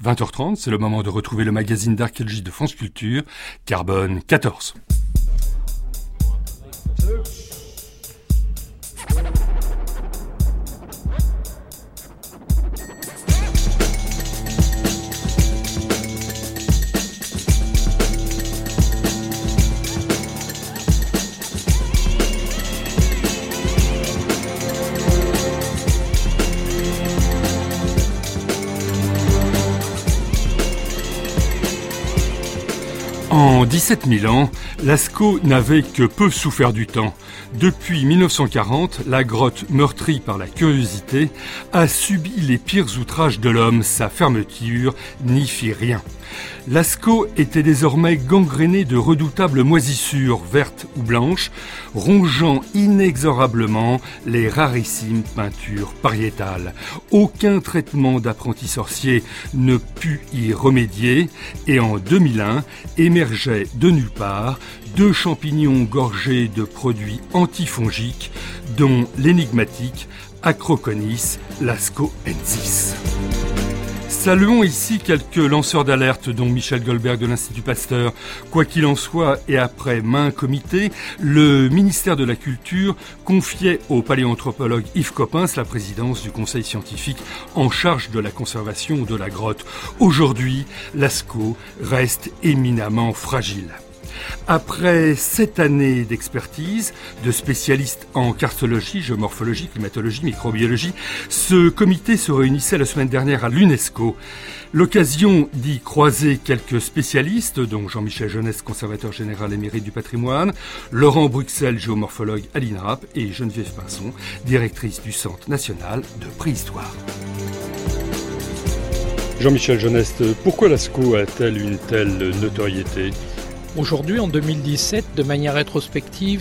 20h30, c'est le moment de retrouver le magazine d'archéologie de France Culture, Carbone 14. En 17 000 ans, Lascaux n'avait que peu souffert du temps. Depuis 1940, la grotte, meurtrie par la curiosité, a subi les pires outrages de l'homme. Sa fermeture n'y fit rien. Lascaux était désormais gangréné de redoutables moisissures, vertes ou blanches, rongeant inexorablement les rarissimes peintures pariétales. Aucun traitement d'apprenti sorcier ne put y remédier, et en 2001 émergeaient de nulle part 2 champignons gorgés de produits antifongiques, dont l'énigmatique Acroconis lascauensis. Saluons ici quelques lanceurs d'alerte, dont Michel Goldberg de l'Institut Pasteur. Quoi qu'il en soit, et après maints comités, le ministère de la Culture confiait au paléanthropologue Yves Coppens la présidence du conseil scientifique en charge de la conservation de la grotte. Aujourd'hui, Lascaux reste éminemment fragile. Après 7 années d'expertise, de spécialistes en cartologie, géomorphologie, climatologie, microbiologie, ce comité se réunissait la semaine dernière à l'UNESCO. L'occasion d'y croiser quelques spécialistes, dont Jean-Michel Jeunesse, conservateur général émérite du patrimoine, Laurent Bruxelles, géomorphologue à l'INRAP, et Geneviève Pinson, directrice du Centre national de préhistoire. Jean-Michel Jeunesse, pourquoi Lascaux a-t-elle une telle notoriété ? Aujourd'hui, en 2017, de manière rétrospective,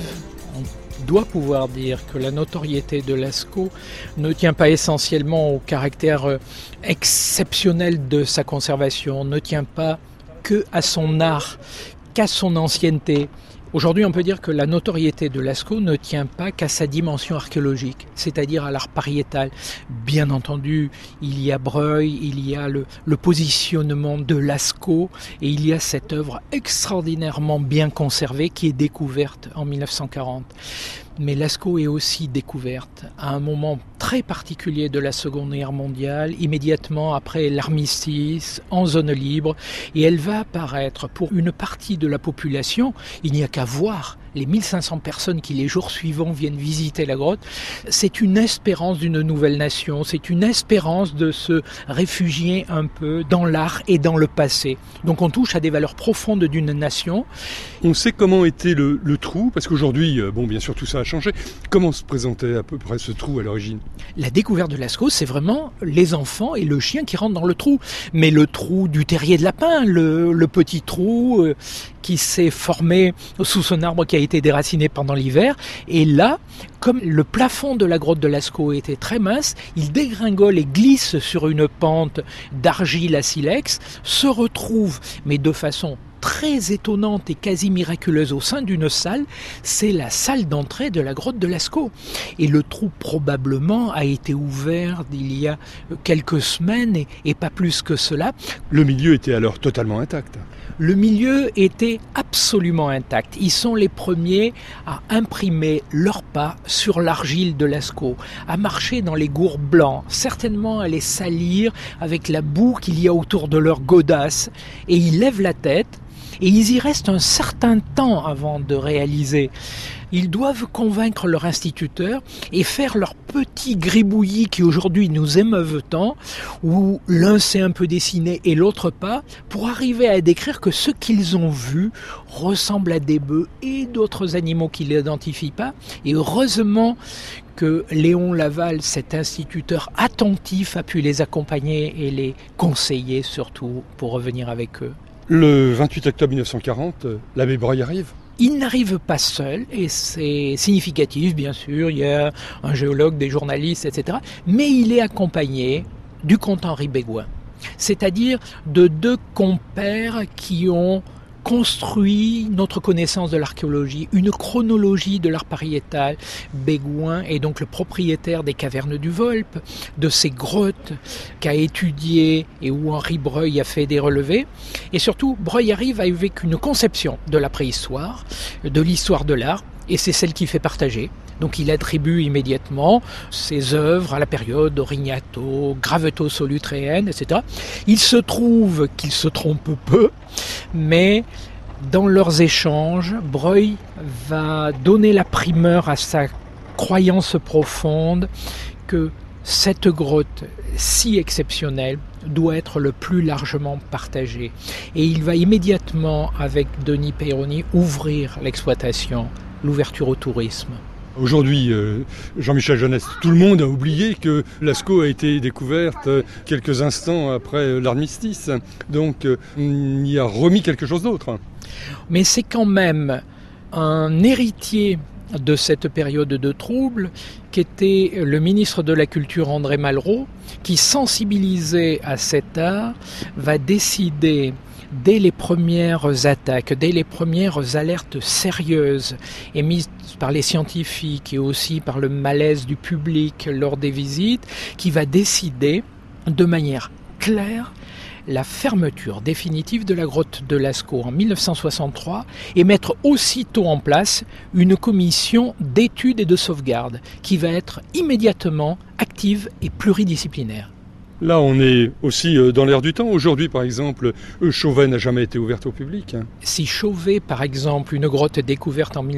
on doit pouvoir dire que la notoriété de Lascaux ne tient pas essentiellement au caractère exceptionnel de sa conservation, ne tient pas que à son art, qu'à son ancienneté. Aujourd'hui, on peut dire que la notoriété de Lascaux ne tient pas qu'à sa dimension archéologique, c'est-à-dire à l'art pariétal. Bien entendu, il y a Breuil, il y a le positionnement de Lascaux et il y a cette œuvre extraordinairement bien conservée qui est découverte en 1940. Mais Lascaux est aussi découverte à un moment très particulier de la Seconde Guerre mondiale, immédiatement après l'armistice, en zone libre, et elle va apparaître pour une partie de la population. Il n'y a qu'à voir les 1500 personnes qui les jours suivants viennent visiter la grotte. C'est une espérance d'une nouvelle nation, c'est une espérance de se réfugier un peu dans l'art et dans le passé. Donc on touche à des valeurs profondes d'une nation. On sait comment était le trou, parce qu'aujourd'hui, bien sûr tout ça a changé. Comment se présentait à peu près ce trou à l'origine ? La découverte de Lascaux, c'est vraiment les enfants et le chien qui rentrent dans le trou. Mais le trou du terrier de lapin, le petit trou qui s'est formé sous son arbre qui a été déraciné pendant l'hiver. Et là, comme le plafond de la grotte de Lascaux était très mince, il dégringole et glisse sur une pente d'argile à silex, se retrouve, mais de façon très étonnante et quasi miraculeuse au sein d'une salle, c'est la salle d'entrée de la grotte de Lascaux. Et le trou probablement a été ouvert il y a quelques semaines et pas plus que cela. Le milieu était alors totalement intact. Le milieu était absolument intact. Ils sont les premiers à imprimer leurs pas sur l'argile de Lascaux, à marcher dans les gours blancs, certainement à les salir avec la boue qu'il y a autour de leurs godasses. Et ils lèvent la tête et ils y restent un certain temps avant de réaliser. Ils doivent convaincre leur instituteur et faire leur petit gribouillis qui aujourd'hui nous émeuvent tant, où l'un sait un peu dessiner et l'autre pas, pour arriver à décrire que ce qu'ils ont vu ressemble à des bœufs et d'autres animaux qu'ils n'identifient pas. Et heureusement que Léon Laval, cet instituteur attentif, a pu les accompagner et les conseiller surtout pour revenir avec eux. Le 28 octobre 1940, l'abbé Breuil arrive. Il n'arrive pas seul, et c'est significatif, bien sûr, il y a un géologue, des journalistes, etc. Mais il est accompagné du comte Henri Bégoin, c'est-à-dire de 2 compères qui ont construit notre connaissance de l'archéologie, une chronologie de l'art pariétal. Bégoin est donc le propriétaire des cavernes du Volpe, de ces grottes qu'a étudié et où Henri Breuil a fait des relevés. Et surtout, Breuil arrive avec une conception de la préhistoire, de l'histoire de l'art, et c'est celle qu'il fait partager. Donc il attribue immédiatement ses œuvres à la période Orignato, Graveto solutréenne, etc. Il se trouve qu'il se trompe peu, mais dans leurs échanges, Breuil va donner la primeur à sa croyance profonde que cette grotte si exceptionnelle doit être le plus largement partagée. Et il va immédiatement, avec Denis Peyroni, ouvrir l'exploitation, l'ouverture au tourisme. Aujourd'hui, Jean-Michel Jeunesse, tout le monde a oublié que Lascaux a été découverte quelques instants après l'armistice. Donc, on y a remis quelque chose d'autre. Mais c'est quand même un héritier de cette période de troubles qu'était le ministre de la Culture André Malraux, qui, sensibilisé à cet art, va décider dès les premières attaques, dès les premières alertes sérieuses émises par les scientifiques et aussi par le malaise du public lors des visites, qui va décider de manière claire la fermeture définitive de la grotte de Lascaux en 1963 et mettre aussitôt en place une commission d'études et de sauvegarde qui va être immédiatement active et pluridisciplinaire. Là, on est aussi dans l'air du temps. Aujourd'hui, par exemple, Chauvet n'a jamais été ouverte au public. Si Chauvet, par exemple, une grotte découverte en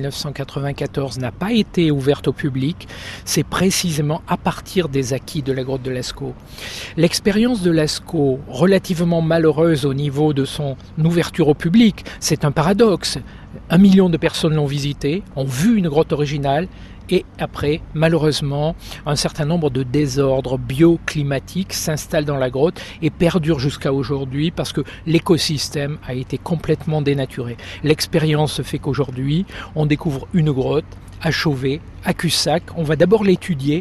1994 n'a pas été ouverte au public, c'est précisément à partir des acquis de la grotte de Lascaux. L'expérience de Lascaux, relativement malheureuse au niveau de son ouverture au public, c'est un paradoxe. 1 million de personnes l'ont visitée, ont vu une grotte originale, et après, malheureusement, un certain nombre de désordres bioclimatiques s'installent dans la grotte et perdurent jusqu'à aujourd'hui parce que l'écosystème a été complètement dénaturé. L'expérience fait qu'aujourd'hui, on découvre une grotte à Chauvet, à Cussac. On va d'abord l'étudier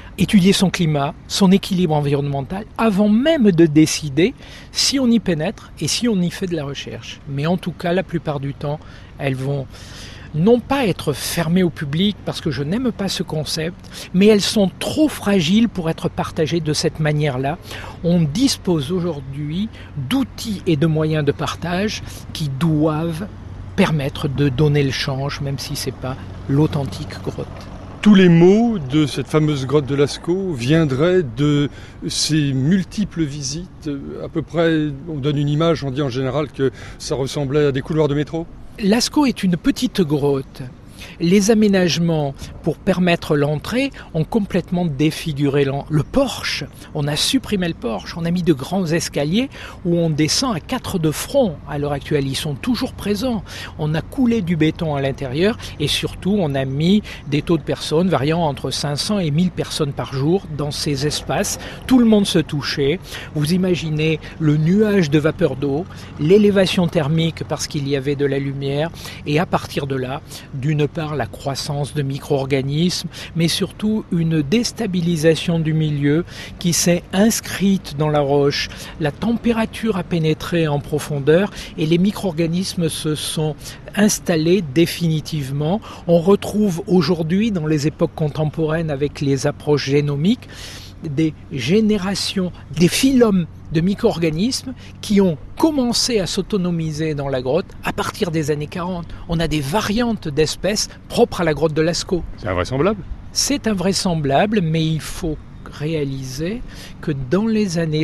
son climat, son équilibre environnemental, avant même de décider si on y pénètre et si on y fait de la recherche. Mais en tout cas, la plupart du temps, elles vont non pas être fermées au public parce que je n'aime pas ce concept, mais elles sont trop fragiles pour être partagées de cette manière-là. On dispose aujourd'hui d'outils et de moyens de partage qui doivent permettre de donner le change, même si ce n'est pas l'authentique grotte. Tous les mots de cette fameuse grotte de Lascaux viendraient de ces multiples visites. À peu près, on donne une image, on dit en général que ça ressemblait à des couloirs de métro. Lascaux est une petite grotte. Les aménagements pour permettre l'entrée ont complètement défiguré le porche. On a supprimé le porche, on a mis de grands escaliers où on descend à 4 de front à l'heure actuelle. Ils sont toujours présents. On a coulé du béton à l'intérieur et surtout on a mis des taux de personnes variant entre 500 et 1000 personnes par jour dans ces espaces. Tout le monde se touchait. Vous imaginez le nuage de vapeur d'eau, l'élévation thermique parce qu'il y avait de la lumière et à partir de là, d'une part la croissance de micro-organismes, mais surtout une déstabilisation du milieu qui s'est inscrite dans la roche. La température a pénétré en profondeur et les micro-organismes se sont installés définitivement. On retrouve aujourd'hui, dans les époques contemporaines avec les approches génomiques, des générations, des phylums de micro-organismes qui ont commencé à s'autonomiser dans la grotte à partir des années 40. On a des variantes d'espèces propres à la grotte de Lascaux. C'est invraisemblable ? C'est invraisemblable, mais il faut réaliser que dans les années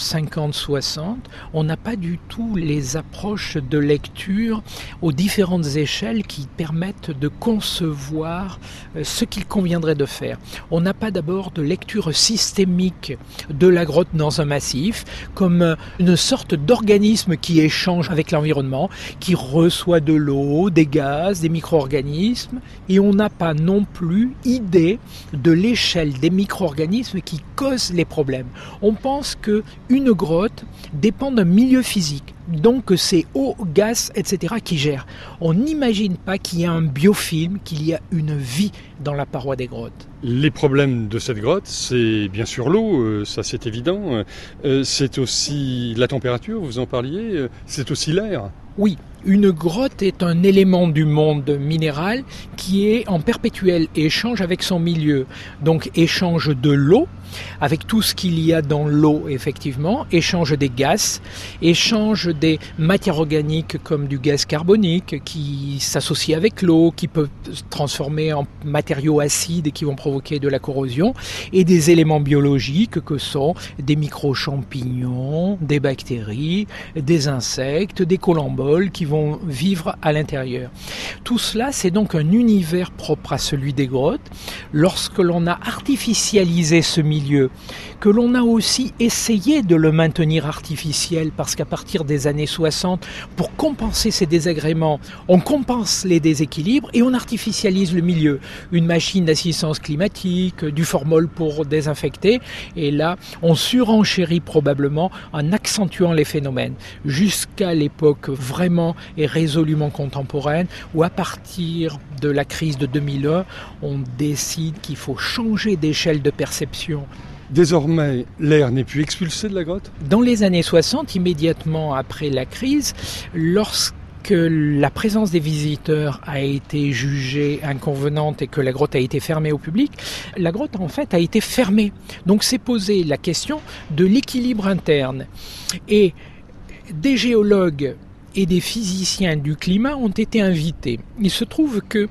50-60, on n'a pas du tout les approches de lecture aux différentes échelles qui permettent de concevoir ce qu'il conviendrait de faire. On n'a pas d'abord de lecture systémique de la grotte dans un massif, comme une sorte d'organisme qui échange avec l'environnement, qui reçoit de l'eau, des gaz, des micro-organismes, et on n'a pas non plus idée de l'échelle des micro-organismes qui causent les problèmes. On pense qu'une grotte dépend d'un milieu physique, donc c'est eau, gaz, etc. qui gère. On n'imagine pas qu'il y a un biofilm, qu'il y a une vie dans la paroi des grottes. Les problèmes de cette grotte, c'est bien sûr l'eau, ça c'est évident. C'est aussi la température, vous en parliez, c'est aussi l'air. Oui, Une grotte est un élément du monde minéral qui est en perpétuel échange avec son milieu. Donc échange de l'eau, avec tout ce qu'il y a dans l'eau effectivement, échange des gaz, échange des matières organiques comme du gaz carbonique qui s'associe avec l'eau, qui peut se transformer en matériaux acides et qui vont provoquer de la corrosion, et des éléments biologiques que sont des micro-champignons, des bactéries, des insectes, des colamboles qui vont vivre à l'intérieur. Tout cela, c'est donc un univers propre à celui des grottes. Lorsque l'on a artificialisé ce milieu, que l'on a aussi essayé de le maintenir artificiel, parce qu'à partir des années 60, pour compenser ces désagréments, on compense les déséquilibres et on artificialise le milieu. Une machine d'assistance climatique, du formol pour désinfecter, et là, on surenchérit probablement en accentuant les phénomènes, jusqu'à l'époque vraiment et résolument contemporaine, où à partir de la crise de 2001, on décide qu'il faut changer d'échelle de perception. Désormais, l'air n'est plus expulsé de la grotte ? Dans les années 60, immédiatement après la crise, lorsque la présence des visiteurs a été jugée inconvenante et que la grotte a été fermée au public, la grotte en fait a été fermée. Donc s'est posée la question de l'équilibre interne. Et des géologues et des physiciens du climat ont été invités. Il se trouve que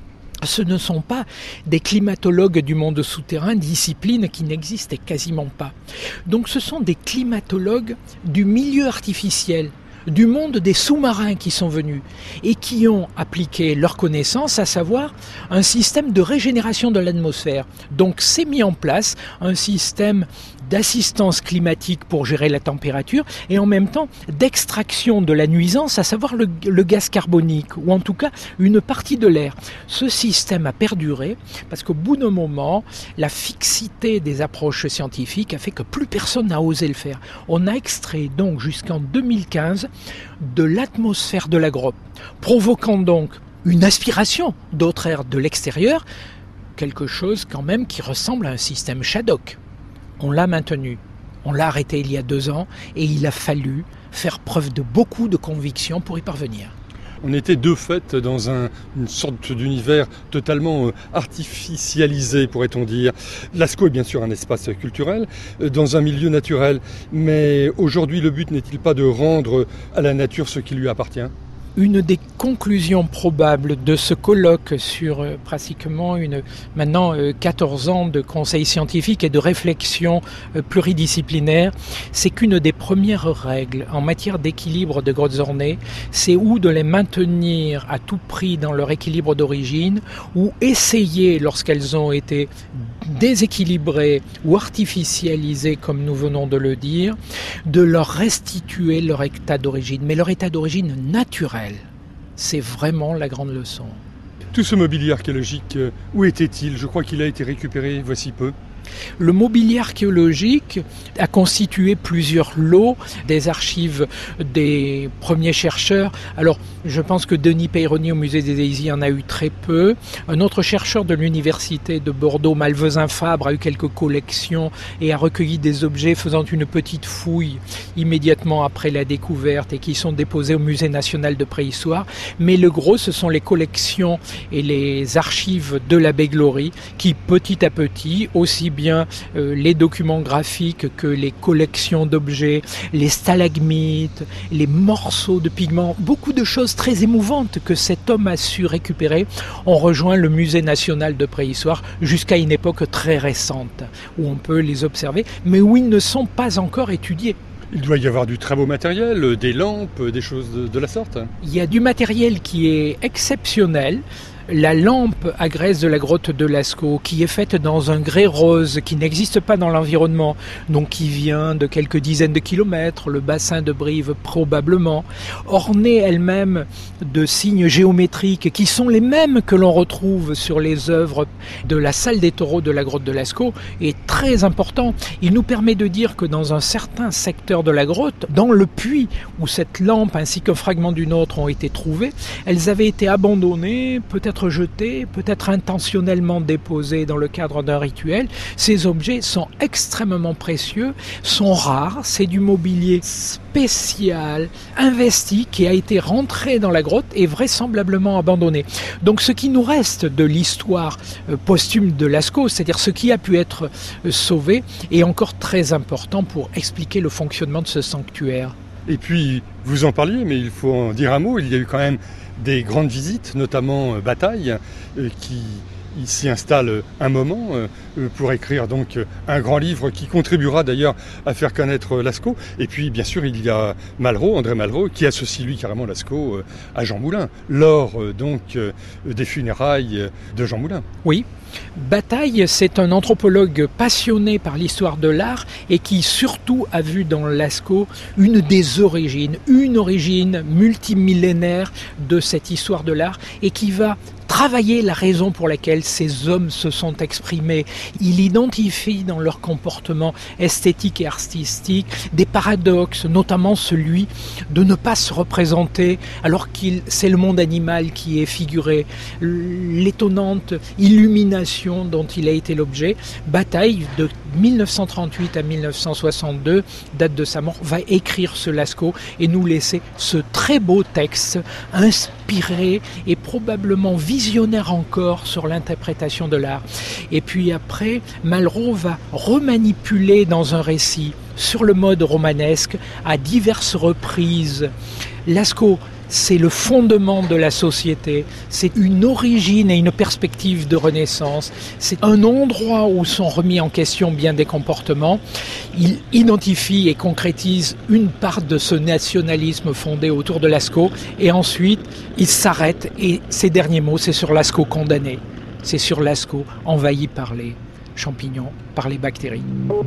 ce ne sont pas des climatologues du monde souterrain, discipline qui n'existait quasiment pas. Donc ce sont des climatologues du milieu artificiel, du monde des sous-marins qui sont venus et qui ont appliqué leurs connaissances, à savoir un système de régénération de l'atmosphère. Donc c'est mis en place un système d'assistance climatique pour gérer la température et en même temps d'extraction de la nuisance, à savoir le gaz carbonique ou en tout cas une partie de l'air. Ce système a perduré parce qu'au bout d'un moment, la fixité des approches scientifiques a fait que plus personne n'a osé le faire. On a extrait donc jusqu'en 2015 de l'atmosphère de la grotte, provoquant donc une aspiration d'autres airs de l'extérieur, quelque chose quand même qui ressemble à un système Shadok. On l'a maintenu, on l'a arrêté il y a 2 ans et il a fallu faire preuve de beaucoup de conviction pour y parvenir. On était de fait dans une sorte d'univers totalement artificialisé, pourrait-on dire. Lascaux est bien sûr un espace culturel, dans un milieu naturel, mais aujourd'hui le but n'est-il pas de rendre à la nature ce qui lui appartient ? Une des conclusions probables de ce colloque sur pratiquement maintenant 14 ans de conseil scientifique et de réflexion pluridisciplinaire, c'est qu'une des premières règles en matière d'équilibre de grottes ornées, c'est ou de les maintenir à tout prix dans leur équilibre d'origine, ou essayer, lorsqu'elles ont été déséquilibrées ou artificialisées, comme nous venons de le dire, de leur restituer leur état d'origine, mais leur état d'origine naturel. C'est vraiment la grande leçon. Tout ce mobilier archéologique, où était-il ? Je crois qu'il a été récupéré voici peu. Le mobilier archéologique a constitué plusieurs lots des archives des premiers chercheurs. Alors, je pense que Denis Peyroni au musée des Daisies en a eu très peu. Un autre chercheur de l'université de Bordeaux, Malvezin Fabre, a eu quelques collections et a recueilli des objets faisant une petite fouille immédiatement après la découverte et qui sont déposés au Musée national de préhistoire. Mais le gros, ce sont les collections et les archives de l'abbé Glory qui, petit à petit, aussi bien les documents graphiques que les collections d'objets, les stalagmites, les morceaux de pigments, beaucoup de choses très émouvantes que cet homme a su récupérer, ont rejoint le Musée national de préhistoire jusqu'à une époque très récente où on peut les observer, mais où ils ne sont pas encore étudiés. Il doit y avoir du très beau matériel, des lampes, des choses de la sorte. Il y a du matériel qui est exceptionnel. La lampe à graisse de la grotte de Lascaux, qui est faite dans un grès rose qui n'existe pas dans l'environnement, donc qui vient de quelques dizaines de kilomètres, le bassin de Brive probablement, ornée elle-même de signes géométriques qui sont les mêmes que l'on retrouve sur les œuvres de la salle des taureaux de la grotte de Lascaux, est très important. Il nous permet de dire que dans un certain secteur de la grotte, dans le puits où cette lampe ainsi qu'un fragment d'une autre ont été trouvés, elles avaient été abandonnées peut-être être jetés, peut-être intentionnellement déposés dans le cadre d'un rituel. Ces objets sont extrêmement précieux, sont rares, c'est du mobilier spécial, investi, qui a été rentré dans la grotte et vraisemblablement abandonné. Donc ce qui nous reste de l'histoire posthume de Lascaux, c'est-à-dire ce qui a pu être sauvé, est encore très important pour expliquer le fonctionnement de ce sanctuaire. Et puis, vous en parliez, mais il faut en dire un mot, il y a eu quand même des grandes visites, notamment Bataille, qui s'y installe un moment pour écrire donc un grand livre qui contribuera d'ailleurs à faire connaître Lascaux. Et puis bien sûr il y a Malraux, André Malraux, qui associe lui carrément Lascaux à Jean Moulin, lors donc des funérailles de Jean Moulin. Oui. Bataille, c'est un anthropologue passionné par l'histoire de l'art et qui surtout a vu dans Lascaux une origine multimillénaire de cette histoire de l'art et qui va travailler la raison pour laquelle ces hommes se sont exprimés. Il identifie dans leur comportement esthétique et artistique des paradoxes, notamment celui de ne pas se représenter alors que c'est le monde animal qui est figuré, l'étonnante illumination dont il a été l'objet. Bataille, de 1938 à 1962, date de sa mort, va écrire ce Lascaux et nous laisser ce très beau texte inspiré et probablement visionnaire encore sur l'interprétation de l'art. Et puis après, Malraux va remanipuler dans un récit sur le mode romanesque à diverses reprises. Lascaux, c'est le fondement de la société, c'est une origine et une perspective de renaissance, c'est un endroit où sont remis en question bien des comportements. Il identifie et concrétise une part de ce nationalisme fondé autour de Lascaux et ensuite il s'arrête et ses derniers mots, c'est sur Lascaux condamné, c'est sur Lascaux envahi par les champignons, par les bactéries.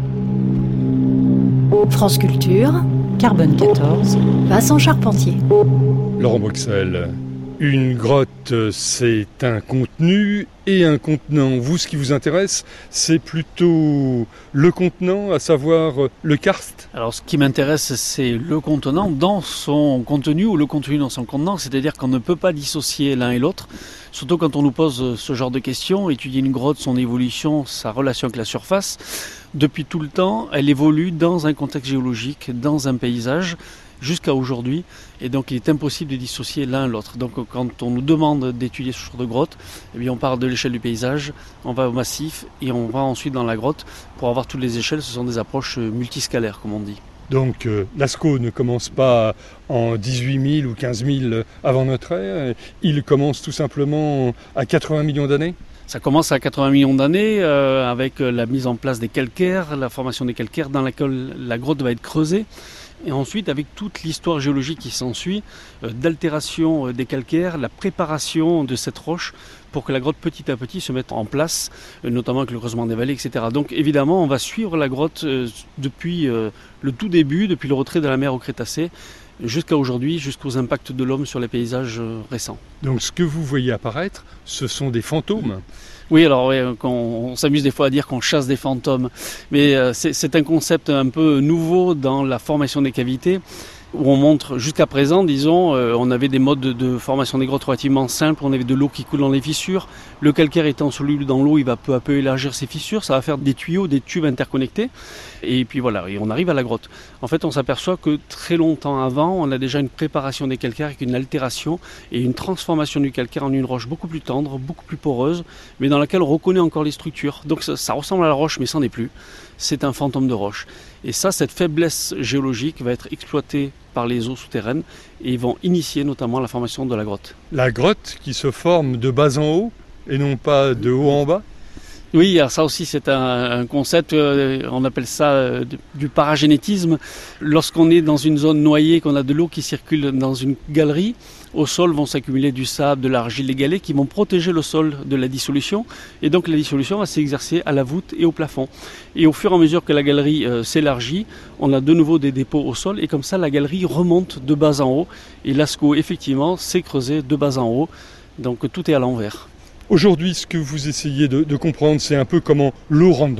France Culture, Carbone 14, Vincent Charpentier. Laurent Bruxelles, une grotte, c'est un contenu et un contenant. Vous, ce qui vous intéresse, c'est plutôt le contenant, à savoir le karst. Alors, ce qui m'intéresse, c'est le contenant dans son contenu ou le contenu dans son contenant, c'est-à-dire qu'on ne peut pas dissocier l'un et l'autre, surtout quand on nous pose ce genre de questions, étudier une grotte, son évolution, sa relation avec la surface. Depuis tout le temps, elle évolue dans un contexte géologique, dans un paysage, jusqu'à aujourd'hui, et donc il est impossible de dissocier l'un et l'autre. Donc quand on nous demande d'étudier ce genre de grotte, eh bien on part de l'échelle du paysage, on va au massif et on va ensuite dans la grotte pour avoir toutes les échelles. Ce sont des approches multiscalaires comme on dit. Donc Lascaux ne commence pas en 18 000 ou 15 000 avant notre ère, il commence tout simplement à 80 millions d'années. Ça commence à 80 millions d'années avec la mise en place des calcaires, la formation des calcaires dans laquelle la grotte va être creusée. Et ensuite, avec toute l'histoire géologique qui s'ensuit, d'altération des calcaires, la préparation de cette roche pour que la grotte petit à petit se mette en place, notamment avec le creusement des vallées, etc. Donc évidemment, on va suivre la grotte depuis le tout début, depuis le retrait de la mer au Crétacé, jusqu'à aujourd'hui, jusqu'aux impacts de l'homme sur les paysages récents. Donc ce que vous voyez apparaître, ce sont des fantômes. Oui, alors on s'amuse des fois à dire qu'on chasse des fantômes, mais c'est un concept un peu nouveau dans la formation des cavités, où on montre jusqu'à présent, disons, on avait des modes de formation des grottes relativement simples, on avait de l'eau qui coule dans les fissures, le calcaire étant soluble dans l'eau, il va peu à peu élargir ses fissures, ça va faire des tuyaux, des tubes interconnectés, et puis voilà, et on arrive à la grotte. En fait, on s'aperçoit que très longtemps avant, on a déjà une préparation des calcaires avec une altération et une transformation du calcaire en une roche beaucoup plus tendre, beaucoup plus poreuse, mais dans laquelle on reconnaît encore les structures. Donc ça ressemble à la roche, mais ça n'en est plus. C'est un fantôme de roche. Et ça, cette faiblesse géologique va être exploitée par les eaux souterraines et ils vont initier notamment la formation de la grotte. La grotte qui se forme de bas en haut et non pas de haut en bas ? Oui, alors ça aussi c'est un concept, on appelle ça du paragénétisme. Lorsqu'on est dans une zone noyée, qu'on a de l'eau qui circule dans une galerie, au sol vont s'accumuler du sable, de l'argile, des galets qui vont protéger le sol de la dissolution. Et donc la dissolution va s'exercer à la voûte et au plafond. Et au fur et à mesure que la galerie s'élargit, on a de nouveau des dépôts au sol et comme ça la galerie remonte de bas en haut. Et Lascaux effectivement s'est creusé de bas en haut, donc tout est à l'envers. Aujourd'hui, ce que vous essayez de comprendre, c'est un peu comment l'eau rentre dans la grotte ?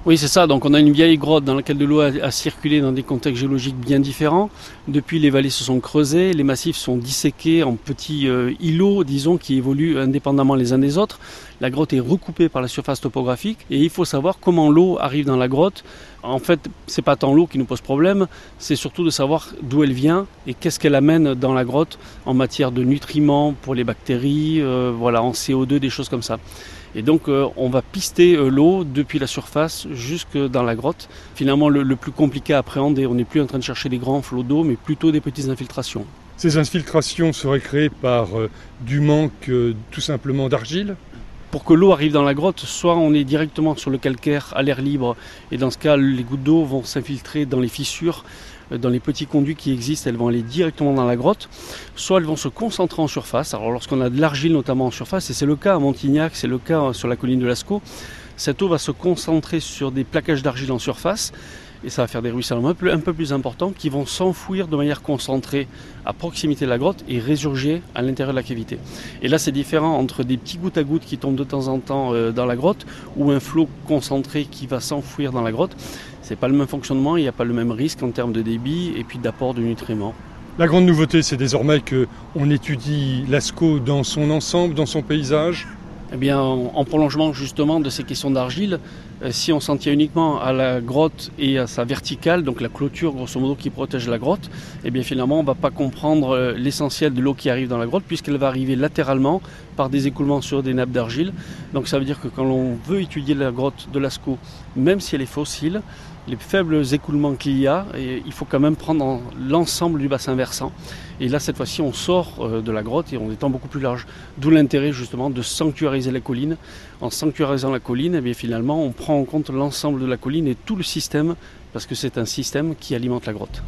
Oui, c'est ça. Donc on a une vieille grotte dans laquelle de l'eau a circulé dans des contextes géologiques bien différents. Depuis, les vallées se sont creusées, les massifs sont disséqués en petits îlots, disons, qui évoluent indépendamment les uns des autres. La grotte est recoupée par la surface topographique et il faut savoir comment l'eau arrive dans la grotte. En fait, c'est pas tant l'eau qui nous pose problème, c'est surtout de savoir d'où elle vient et qu'est-ce qu'elle amène dans la grotte en matière de nutriments pour les bactéries, en CO2, des choses comme ça. Et donc on va pister l'eau depuis la surface jusque dans la grotte. Finalement le plus compliqué à appréhender, on n'est plus en train de chercher des grands flots d'eau mais plutôt des petites infiltrations. Ces infiltrations seraient créées par du manque tout simplement d'argile ? Pour que l'eau arrive dans la grotte, soit on est directement sur le calcaire à l'air libre et dans ce cas les gouttes d'eau vont s'infiltrer dans les fissures, dans les petits conduits qui existent, elles vont aller directement dans la grotte, soit elles vont se concentrer en surface. Alors lorsqu'on a de l'argile notamment en surface, et c'est le cas à Montignac, c'est le cas sur la colline de Lascaux, cette eau va se concentrer sur des plaquages d'argile en surface et ça va faire des ruissellements un peu plus importants qui vont s'enfouir de manière concentrée à proximité de la grotte et résurger à l'intérieur de la cavité. Et là c'est différent entre des petits gouttes à gouttes qui tombent de temps en temps dans la grotte ou un flot concentré qui va s'enfouir dans la grotte. C'est pas le même fonctionnement, il n'y a pas le même risque en termes de débit et puis d'apport de nutriments. La grande nouveauté, c'est désormais qu'on étudie Lascaux dans son ensemble, dans son paysage. Eh bien, en prolongement justement de ces questions d'argile, si on s'en tient uniquement à la grotte et à sa verticale, donc la clôture grosso modo qui protège la grotte, eh bien finalement on ne va pas comprendre l'essentiel de l'eau qui arrive dans la grotte puisqu'elle va arriver latéralement par des écoulements sur des nappes d'argile. Donc ça veut dire que quand on veut étudier la grotte de Lascaux, même si elle est fossile, les faibles écoulements qu'il y a, et il faut quand même prendre l'ensemble du bassin versant. Et là, cette fois-ci, on sort de la grotte et on étend beaucoup plus large. D'où l'intérêt, justement, de sanctuariser la colline. En sanctuarisant la colline, eh bien, finalement, on prend en compte l'ensemble de la colline et tout le système, parce que c'est un système qui alimente la grotte.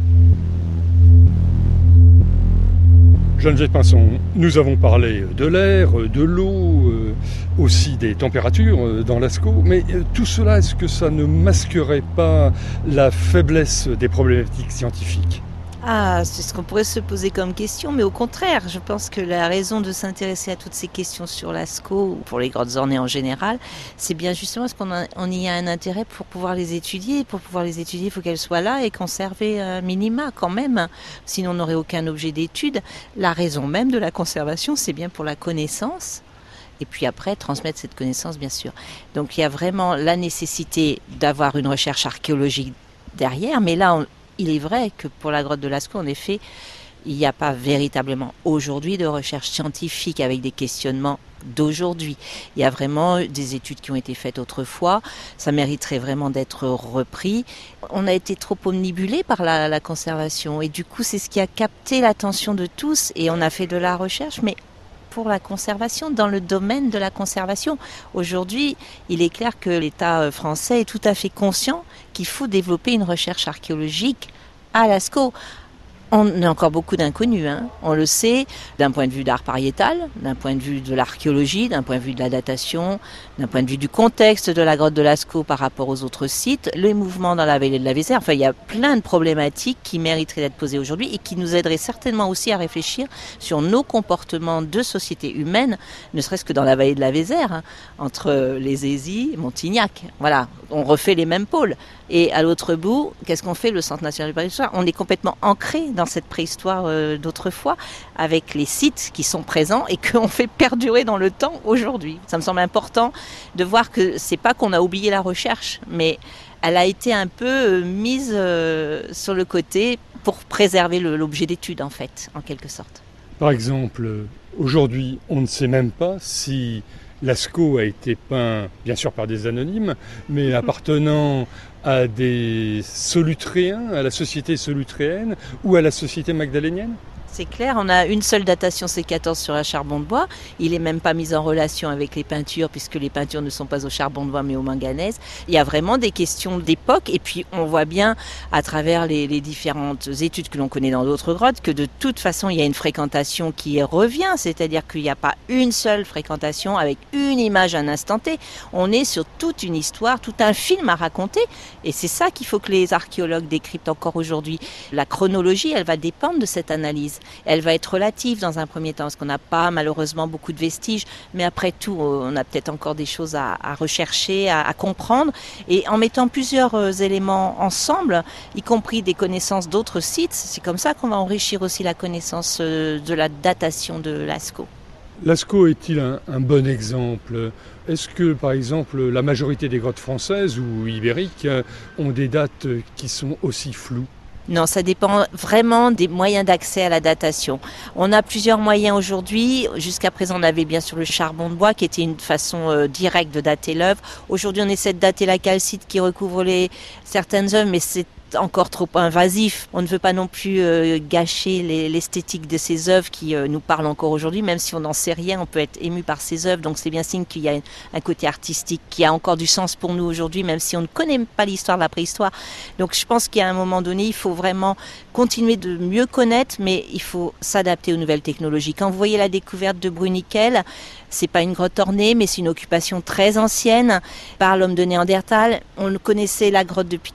Geneviève Pinson, nous avons parlé de l'air, de l'eau, aussi des températures dans Lascaux, mais tout cela, est-ce que ça ne masquerait pas la faiblesse des problématiques scientifiques ? C'est ce qu'on pourrait se poser comme question, mais au contraire, je pense que la raison de s'intéresser à toutes ces questions sur Lascaux, ou pour les grottes ornées en général, c'est bien justement parce qu'on y a un intérêt pour pouvoir les étudier. Pour pouvoir les étudier, il faut qu'elles soient là et conservées minima quand même, sinon on n'aurait aucun objet d'étude. La raison même de la conservation, c'est bien pour la connaissance. Et puis après, transmettre cette connaissance, bien sûr. Donc il y a vraiment la nécessité d'avoir une recherche archéologique derrière, mais là, il est vrai que pour la grotte de Lascaux, en effet, il n'y a pas véritablement aujourd'hui de recherche scientifique avec des questionnements d'aujourd'hui. Il y a vraiment des études qui ont été faites autrefois. Ça mériterait vraiment d'être repris. On a été trop omnibulé par la conservation et du coup, c'est ce qui a capté l'attention de tous et on a fait de la recherche, mais pour la conservation, dans le domaine de la conservation. Aujourd'hui, il est clair que l'État français est tout à fait conscient qu'il faut développer une recherche archéologique à Lascaux. On a encore beaucoup d'inconnus, on le sait, d'un point de vue d'art pariétal, d'un point de vue de l'archéologie, d'un point de vue de la datation, d'un point de vue du contexte de la grotte de Lascaux par rapport aux autres sites, les mouvements dans la vallée de la Vézère. Enfin, il y a plein de problématiques qui mériteraient d'être posées aujourd'hui et qui nous aideraient certainement aussi à réfléchir sur nos comportements de société humaine, ne serait-ce que dans la vallée de la Vézère, entre les Aisies et Montignac. Voilà, on refait les mêmes pôles. Et à l'autre bout, qu'est-ce qu'on fait, le Centre national de préhistoire ? On est complètement ancré dans cette préhistoire d'autrefois, avec les sites qui sont présents et qu'on fait perdurer dans le temps aujourd'hui. Ça me semble important de voir que c'est pas qu'on a oublié la recherche, mais elle a été un peu mise sur le côté pour préserver l'objet d'étude, en fait, en quelque sorte. Par exemple, aujourd'hui, on ne sait même pas si Lascaux a été peint, bien sûr par des anonymes, mais appartenant à des solutréens, à la société solutréenne ou à la société magdalénienne ? C'est clair, on a une seule datation C14 sur un charbon de bois. Il n'est même pas mis en relation avec les peintures, puisque les peintures ne sont pas au charbon de bois, mais au manganèse. Il y a vraiment des questions d'époque. Et puis, on voit bien, à travers les différentes études que l'on connaît dans d'autres grottes, que de toute façon, il y a une fréquentation qui revient. C'est-à-dire qu'il n'y a pas une seule fréquentation avec une image à un instant T. On est sur toute une histoire, tout un film à raconter. Et c'est ça qu'il faut que les archéologues décryptent encore aujourd'hui. La chronologie, elle va dépendre de cette analyse. Elle va être relative dans un premier temps, parce qu'on n'a pas malheureusement beaucoup de vestiges, mais après tout, on a peut-être encore des choses à rechercher, à comprendre. Et en mettant plusieurs éléments ensemble, y compris des connaissances d'autres sites, c'est comme ça qu'on va enrichir aussi la connaissance de la datation de Lascaux. Lascaux est-il un bon exemple ? Est-ce que, par exemple, la majorité des grottes françaises ou ibériques ont des dates qui sont aussi floues ? Non, ça dépend vraiment des moyens d'accès à la datation. On a plusieurs moyens aujourd'hui. Jusqu'à présent, on avait bien sûr le charbon de bois qui était une façon directe de dater l'œuvre. Aujourd'hui, on essaie de dater la calcite qui recouvre certaines œuvres, mais c'est encore trop invasif. On ne veut pas non plus gâcher l'esthétique de ces œuvres qui nous parlent encore aujourd'hui, même si on n'en sait rien, on peut être ému par ces œuvres, donc c'est bien signe qu'il y a un côté artistique qui a encore du sens pour nous aujourd'hui, même si on ne connaît pas l'histoire de la préhistoire. Donc je pense qu'à un moment donné, il faut vraiment continuer de mieux connaître, mais il faut s'adapter aux nouvelles technologies. Quand vous voyez la découverte de Bruniquel, c'est pas une grotte ornée, mais c'est une occupation très ancienne par l'homme de Néandertal. On connaissait la grotte depuis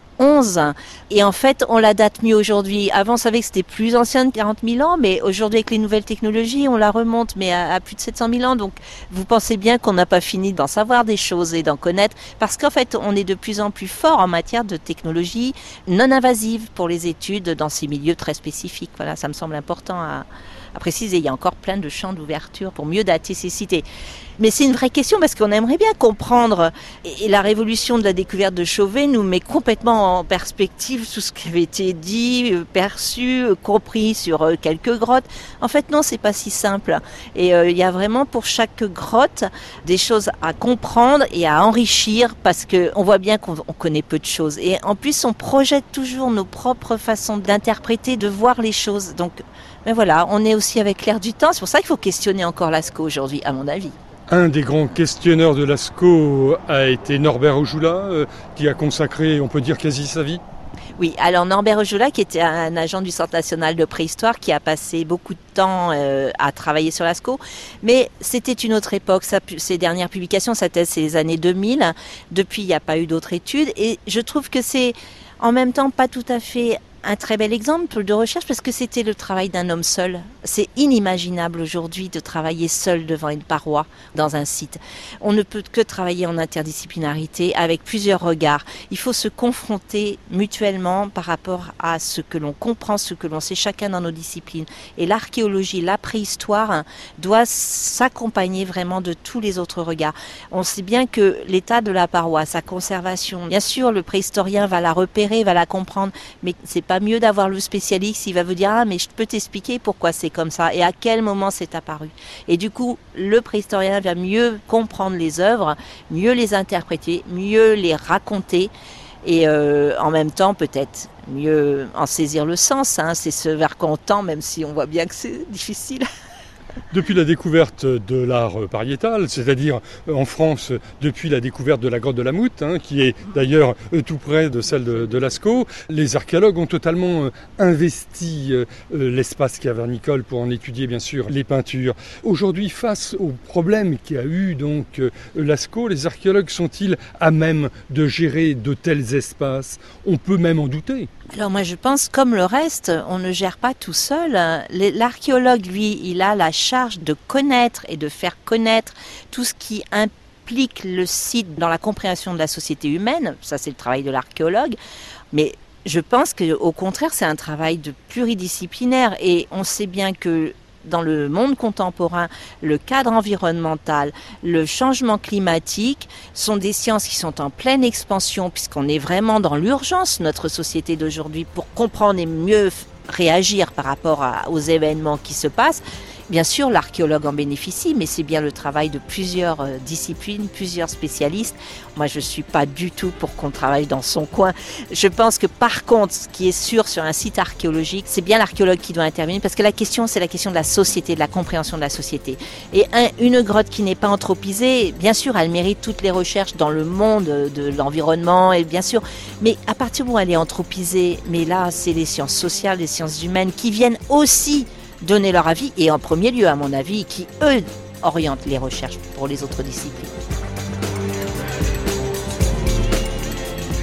91 et en fait, on la date mieux aujourd'hui. Avant, on savait que c'était plus ancien de 40 000 ans, mais aujourd'hui, avec les nouvelles technologies, on la remonte mais à plus de 700 000 ans. Donc, vous pensez bien qu'on n'a pas fini d'en savoir des choses et d'en connaître parce qu'en fait, on est de plus en plus fort en matière de technologie non invasive pour les études dans ces milieux très spécifiques. Voilà, ça me semble important à préciser. Il y a encore plein de champs d'ouverture pour mieux dater ces cités. Mais c'est une vraie question parce qu'on aimerait bien comprendre. Et la révolution de la découverte de Chauvet nous met complètement en perspective tout ce qui avait été dit, perçu, compris sur quelques grottes. En fait, non, c'est pas si simple. Et il y a vraiment pour chaque grotte des choses à comprendre et à enrichir parce que on voit bien qu'on connaît peu de choses. Et en plus, on projette toujours nos propres façons d'interpréter, de voir les choses. Donc, ben voilà, on est aussi avec l'air du temps. C'est pour ça qu'il faut questionner encore Lascaux aujourd'hui, à mon avis. Un des grands questionneurs de Lascaux a été Norbert Ojoula, qui a consacré, on peut dire, quasi sa vie. Oui, alors Norbert Ojoula, qui était un agent du Centre national de préhistoire, qui a passé beaucoup de temps à travailler sur Lascaux, mais c'était une autre époque. Ses dernières publications, sa thèse, c'est les années 2000. Depuis, il n'y a pas eu d'autres études, et je trouve que c'est en même temps pas tout à fait un très bel exemple de recherche parce que c'était le travail d'un homme seul. C'est inimaginable aujourd'hui de travailler seul devant une paroi dans un site. On ne peut que travailler en interdisciplinarité avec plusieurs regards. Il faut se confronter mutuellement par rapport à ce que l'on comprend, ce que l'on sait chacun dans nos disciplines. Et l'archéologie, la préhistoire doit s'accompagner vraiment de tous les autres regards. On sait bien que l'état de la paroi, sa conservation, bien sûr le préhistorien va la repérer, va la comprendre, mais c'est pas mieux d'avoir le spécialiste, il va vous dire « Ah, mais je peux t'expliquer pourquoi c'est comme ça et à quel moment c'est apparu. » Et du coup, le préhistorien va mieux comprendre les œuvres, mieux les interpréter, mieux les raconter et en même temps peut-être mieux en saisir le sens. C'est ce vers quoi on tend, même si on voit bien que c'est difficile. Depuis la découverte de l'art pariétal, c'est-à-dire en France depuis la découverte de la grotte de la Moutte, qui est d'ailleurs tout près de celle de Lascaux, les archéologues ont totalement investi l'espace cavernicole pour en étudier bien sûr les peintures. Aujourd'hui, face au problème qu'a eu donc Lascaux, les archéologues sont-ils à même de gérer de tels espaces ? On peut même en douter. Alors moi je pense comme le reste, on ne gère pas tout seul. L'archéologue, lui, il a la charge de connaître et de faire connaître tout ce qui implique le site dans la compréhension de la société humaine. Ça, c'est le travail de l'archéologue. Mais je pense qu'au contraire, c'est un travail de pluridisciplinaire. Et on sait bien que dans le monde contemporain, le cadre environnemental, le changement climatique sont des sciences qui sont en pleine expansion puisqu'on est vraiment dans l'urgence, notre société d'aujourd'hui, pour comprendre et mieux réagir par rapport aux événements qui se passent. Bien sûr, l'archéologue en bénéficie, mais c'est bien le travail de plusieurs disciplines, plusieurs spécialistes. Moi, je ne suis pas du tout pour qu'on travaille dans son coin. Je pense que par contre, ce qui est sûr sur un site archéologique, c'est bien l'archéologue qui doit intervenir, parce que la question, c'est la question de la société, de la compréhension de la société. Et une grotte qui n'est pas anthropisée, bien sûr, elle mérite toutes les recherches dans le monde de l'environnement, et bien sûr, mais à partir du moment où elle est anthropisée, mais là, c'est les sciences sociales, les sciences humaines qui viennent aussi donner leur avis, et en premier lieu, à mon avis, qui, eux, orientent les recherches pour les autres disciplines.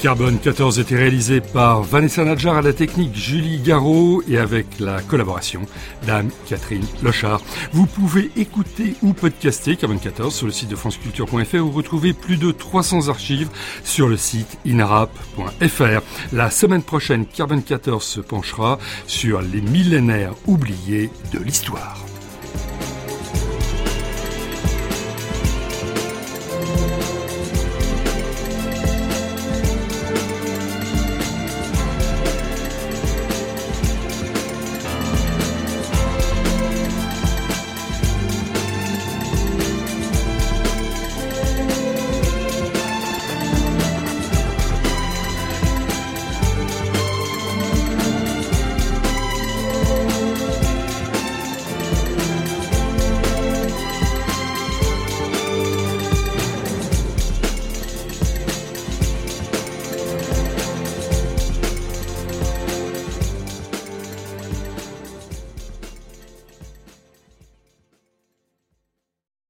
Carbone 14 était réalisé par Vanessa Nadjar à la technique, Julie Garot et avec la collaboration d'Anne-Catherine Lochard. Vous pouvez écouter ou podcaster Carbone 14 sur le site de franceculture.fr ou retrouver plus de 300 archives sur le site inarap.fr. La semaine prochaine, Carbone 14 se penchera sur les millénaires oubliés de l'histoire.